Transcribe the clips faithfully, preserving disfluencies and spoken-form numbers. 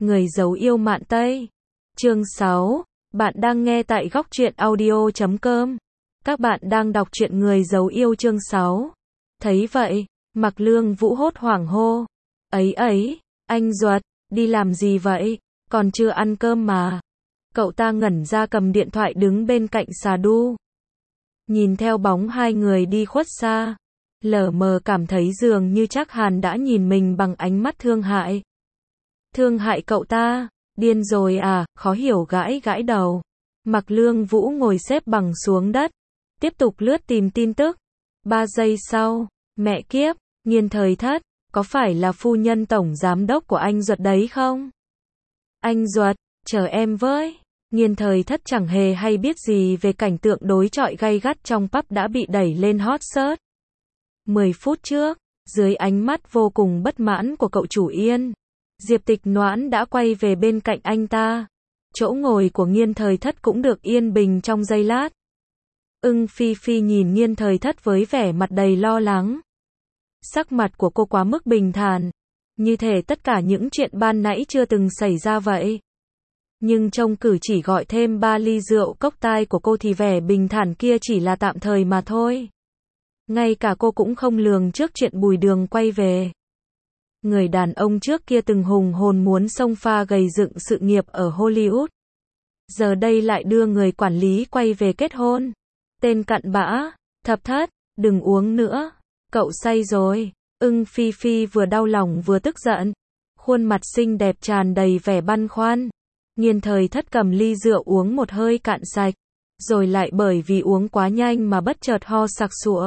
Người giấu yêu mạn Tây. Chương sáu. Bạn đang nghe tại góc truyện audio chấm com. Các bạn đang đọc truyện Người giấu yêu chương sáu. Thấy vậy, Mạc Lương Vũ hốt hoảng hô. Ấy ấy, anh Duật, đi làm gì vậy? Còn chưa ăn cơm mà. Cậu ta ngẩn ra cầm điện thoại đứng bên cạnh xà đu. Nhìn theo bóng hai người đi khuất xa. Lờ mờ cảm thấy dường như Trác Hàn đã nhìn mình bằng ánh mắt thương hại. Thương hại cậu ta, điên rồi à, khó hiểu gãi gãi đầu. Mạc Lương Vũ ngồi xếp bằng xuống đất, tiếp tục lướt tìm tin tức. Ba giây sau, mẹ kiếp, Nghiên Thời Thất, có phải là phu nhân tổng giám đốc của anh Duật đấy không? Anh Duật, chờ em với. Nghiên Thời Thất chẳng hề hay biết gì về cảnh tượng đối chọi gay gắt trong pub đã bị đẩy lên hot search. Mười phút trước, dưới ánh mắt vô cùng bất mãn của cậu chủ Yên, Diệp Tịch Noãn đã quay về bên cạnh anh ta. Chỗ ngồi của Nghiên Thời Thất cũng được yên bình trong giây lát. Ưng Phi Phi nhìn Nghiên Thời Thất với vẻ mặt đầy lo lắng. Sắc mặt của cô quá mức bình thản, như thể tất cả những chuyện ban nãy chưa từng xảy ra vậy. Nhưng trong cử chỉ gọi thêm ba ly rượu cốc tai của cô thì vẻ bình thản kia chỉ là tạm thời mà thôi. Ngay cả cô cũng không lường trước chuyện Bùi Đường quay về. Người đàn ông trước kia từng hùng hồn muốn xông pha gầy dựng sự nghiệp ở Hollywood. Giờ đây lại đưa người quản lý quay về kết hôn. Tên cặn bã, Thập Thất, đừng uống nữa. Cậu say rồi. Ưng Phi Phi vừa đau lòng vừa tức giận. Khuôn mặt xinh đẹp tràn đầy vẻ băn khoăn. Nghiên Thời Thất cầm ly rượu uống một hơi cạn sạch. Rồi lại bởi vì uống quá nhanh mà bất chợt ho sặc sụa.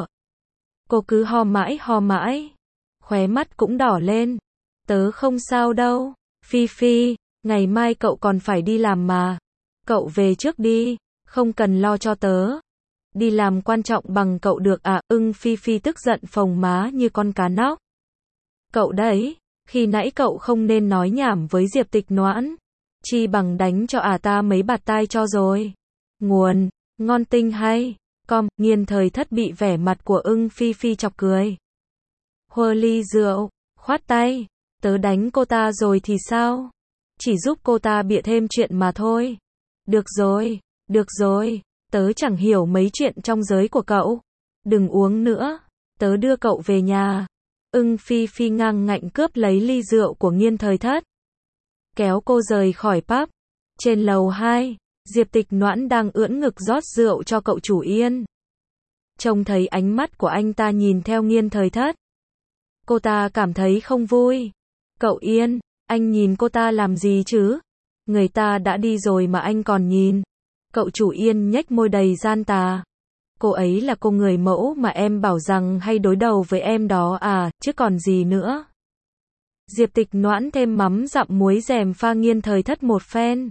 Cô cứ ho mãi ho mãi. Khóe mắt cũng đỏ lên. Tớ không sao đâu. Phi Phi, ngày mai cậu còn phải đi làm mà. Cậu về trước đi, không cần lo cho tớ. Đi làm quan trọng bằng cậu được à? Ưng Phi Phi tức giận phồng má như con cá nóc. Cậu đấy, khi nãy cậu không nên nói nhảm với Diệp Tịch Noãn. Chi bằng đánh cho ả ta mấy bạt tai cho rồi. Nguồn, ngon tinh hay. Com, Nghiên Thời Thất bị vẻ mặt của Ưng Phi Phi chọc cười. Hơ ly rượu, khoát tay. Tớ đánh cô ta rồi thì sao? Chỉ giúp cô ta bịa thêm chuyện mà thôi. Được rồi, được rồi. Tớ chẳng hiểu mấy chuyện trong giới của cậu. Đừng uống nữa. Tớ đưa cậu về nhà. Ưng Phi Phi ngang ngạnh cướp lấy ly rượu của Nghiên Thời Thất. Kéo cô rời khỏi pub. Trên lầu hai, Diệp Tịch Noãn đang ưỡn ngực rót rượu cho cậu chủ Yên. Trông thấy ánh mắt của anh ta nhìn theo Nghiên Thời Thất. Cô ta cảm thấy không vui. Cậu Yên, anh nhìn cô ta làm gì chứ? Người ta đã đi rồi mà anh còn nhìn. Cậu chủ Yên nhếch môi đầy gian tà. Cô ấy là cô người mẫu mà em bảo rằng hay đối đầu với em đó à, chứ còn gì nữa. Diệp Tịch Noãn thêm mắm dặm muối dèm pha Nghiên Thời Thất một phen.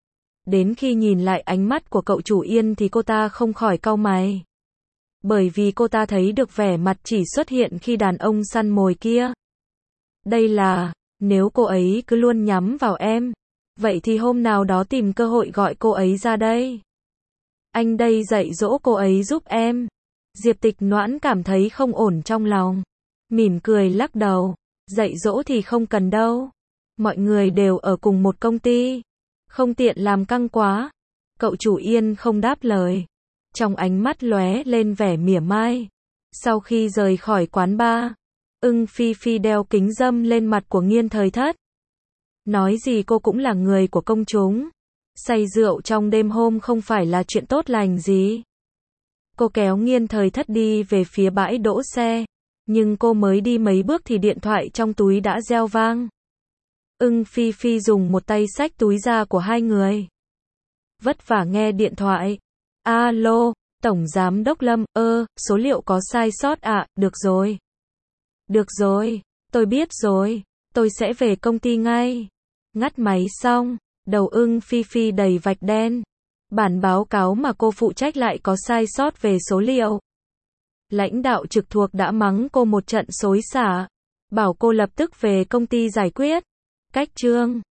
Đến khi nhìn lại ánh mắt của cậu chủ Yên thì cô ta không khỏi cau mày. Bởi vì cô ta thấy được vẻ mặt chỉ xuất hiện khi đàn ông săn mồi kia. Đây là, nếu cô ấy cứ luôn nhắm vào em, vậy thì hôm nào đó tìm cơ hội gọi cô ấy ra đây. Anh đây dạy dỗ cô ấy giúp em. Diệp Tịch Noãn cảm thấy không ổn trong lòng. Mỉm cười lắc đầu. Dạy dỗ thì không cần đâu. Mọi người đều ở cùng một công ty. Không tiện làm căng quá. Cậu chủ Yên không đáp lời. Trong ánh mắt lóe lên vẻ mỉa mai. Sau khi rời khỏi quán bar, Ưng Phi Phi đeo kính râm lên mặt của Nghiên Thời Thất. Nói gì cô cũng là người của công chúng. Say rượu trong đêm hôm không phải là chuyện tốt lành gì. Cô kéo Nghiên Thời Thất đi về phía bãi đỗ xe. Nhưng cô mới đi mấy bước thì điện thoại trong túi đã reo vang. Ưng Phi Phi dùng một tay xách túi ra của hai người. Vất vả nghe điện thoại. Alo, Tổng Giám Đốc Lâm, ơ, số liệu có sai sót ạ, à? Được rồi. Được rồi, tôi biết rồi, tôi sẽ về công ty ngay. Ngắt máy xong, đầu Ưng Phi Phi đầy vạch đen. Bản báo cáo mà cô phụ trách lại có sai sót về số liệu. Lãnh đạo trực thuộc đã mắng cô một trận xối xả. Bảo cô lập tức về công ty giải quyết. Cách chương